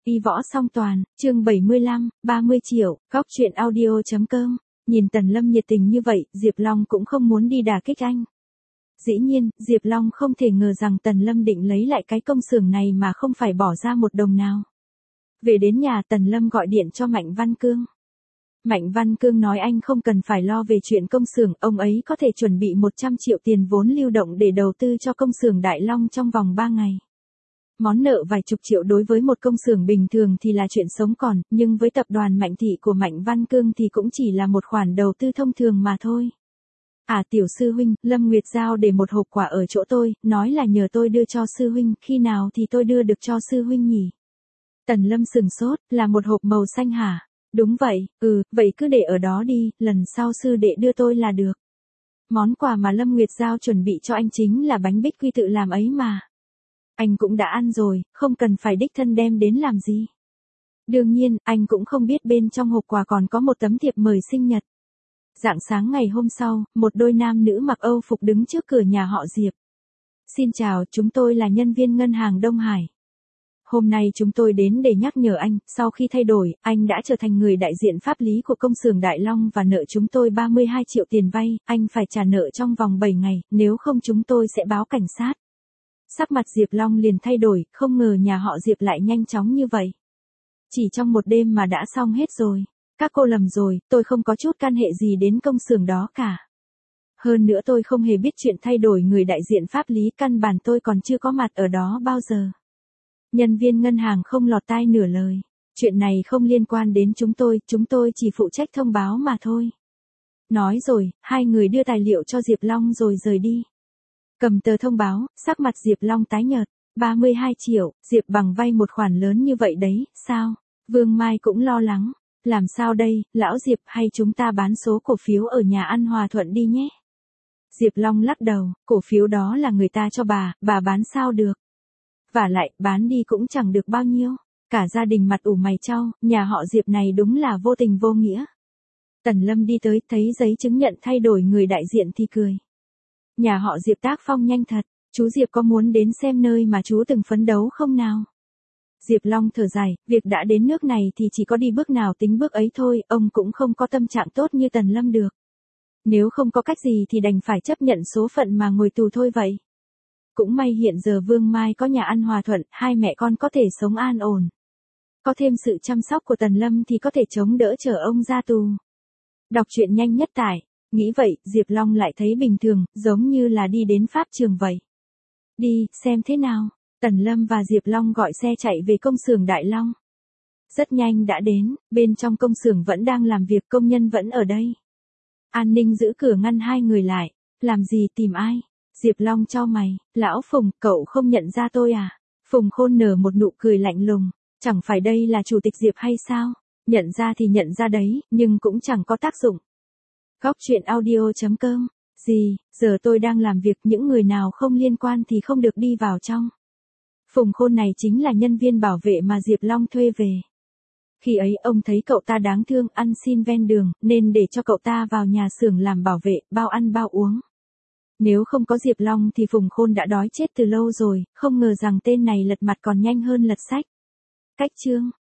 Y võ song toàn, chương 75, 30 triệu, góc truyện audio.com. Nhìn Tần Lâm nhiệt tình như vậy, Diệp Long cũng không muốn đi đả kích anh. Dĩ nhiên, Diệp Long không thể ngờ rằng Tần Lâm định lấy lại cái công xưởng này mà không phải bỏ ra một đồng nào. Về đến nhà, Tần Lâm gọi điện cho Mạnh Văn Cương. Mạnh Văn Cương nói anh không cần phải lo về chuyện công xưởng, ông ấy có thể chuẩn bị 100 triệu tiền vốn lưu động để đầu tư cho công xưởng Đại Long trong vòng 3 ngày. Món nợ vài chục triệu đối với một công xưởng bình thường thì là chuyện sống còn, nhưng với tập đoàn Mạnh Thị của Mạnh Văn Cương thì cũng chỉ là một khoản đầu tư thông thường mà thôi. À tiểu sư huynh, Lâm Nguyệt giao để một hộp quà ở chỗ tôi, nói là nhờ tôi đưa cho sư huynh, khi nào thì tôi đưa được cho sư huynh nhỉ? Tần Lâm sừng sốt, là một hộp màu xanh hả? Đúng vậy, vậy cứ để ở đó đi, lần sau sư đệ đưa tôi là được. Món quà mà Lâm Nguyệt giao chuẩn bị cho anh chính là bánh bích quy tự làm ấy mà. Anh cũng đã ăn rồi, không cần phải đích thân đem đến làm gì. Đương nhiên, anh cũng không biết bên trong hộp quà còn có một tấm thiệp mời sinh nhật. Rạng sáng ngày hôm sau, một đôi nam nữ mặc Âu phục đứng trước cửa nhà họ Diệp. Xin chào, chúng tôi là nhân viên ngân hàng Đông Hải. Hôm nay chúng tôi đến để nhắc nhở anh, sau khi thay đổi, anh đã trở thành người đại diện pháp lý của công xưởng Đại Long và nợ chúng tôi 32 triệu tiền vay, anh phải trả nợ trong vòng 7 ngày, nếu không chúng tôi sẽ báo cảnh sát. Sắc mặt Diệp Long liền thay đổi, không ngờ nhà họ Diệp lại nhanh chóng như vậy. Chỉ trong một đêm mà đã xong hết rồi. Các cô lầm rồi, tôi không có chút can hệ gì đến công xưởng đó cả. Hơn nữa tôi không hề biết chuyện thay đổi người đại diện pháp lý, căn bản tôi còn chưa có mặt ở đó bao giờ. Nhân viên ngân hàng không lọt tai nửa lời. Chuyện này không liên quan đến chúng tôi chỉ phụ trách thông báo mà thôi. Nói rồi, hai người đưa tài liệu cho Diệp Long rồi rời đi. Cầm tờ thông báo, sắc mặt Diệp Long tái nhợt. 32 triệu, Diệp bằng vay một khoản lớn như vậy đấy, sao? Vương Mai cũng lo lắng. Làm sao đây, lão Diệp, hay chúng ta bán số cổ phiếu ở nhà ăn Hòa Thuận đi nhé? Diệp Long lắc đầu, cổ phiếu đó là người ta cho bà bán sao được? Vả lại, bán đi cũng chẳng được bao nhiêu. Cả gia đình mặt ủ mày chau, nhà họ Diệp này đúng là vô tình vô nghĩa. Tần Lâm đi tới, thấy giấy chứng nhận thay đổi người đại diện thì cười. Nhà họ Diệp tác phong nhanh thật, chú Diệp có muốn đến xem nơi mà chú từng phấn đấu không nào? Diệp Long thở dài, việc đã đến nước này thì chỉ có đi bước nào tính bước ấy thôi, ông cũng không có tâm trạng tốt như Tần Lâm được. Nếu không có cách gì thì đành phải chấp nhận số phận mà ngồi tù thôi vậy. Cũng may hiện giờ Vương Mai có nhà ăn Hòa Thuận, hai mẹ con có thể sống an ổn. Có thêm sự chăm sóc của Tần Lâm thì có thể chống đỡ chở ông ra tù. Đọc truyện nhanh nhất tại, nghĩ vậy, Diệp Long lại thấy bình thường, giống như là đi đến pháp trường vậy. Đi, xem thế nào. Tần Lâm và Diệp Long gọi xe chạy về công xưởng Đại Long. Rất nhanh đã đến, bên trong công xưởng vẫn đang làm việc, công nhân vẫn ở đây. An ninh giữ cửa ngăn hai người lại. Làm gì, tìm ai? Diệp Long chau mày, lão Phùng, cậu không nhận ra tôi à? Phùng Khôn nở một nụ cười lạnh lùng, chẳng phải đây là chủ tịch Diệp hay sao? Nhận ra thì nhận ra đấy, nhưng cũng chẳng có tác dụng. Góc truyện audio.com. Gì, giờ tôi đang làm việc, những người nào không liên quan thì không được đi vào trong. Phùng Khôn này chính là nhân viên bảo vệ mà Diệp Long thuê về. Khi ấy ông thấy cậu ta đáng thương, ăn xin ven đường, nên để cho cậu ta vào nhà xưởng làm bảo vệ, bao ăn bao uống. Nếu không có Diệp Long thì Phùng Khôn đã đói chết từ lâu rồi, không ngờ rằng tên này lật mặt còn nhanh hơn lật sách. Cách chương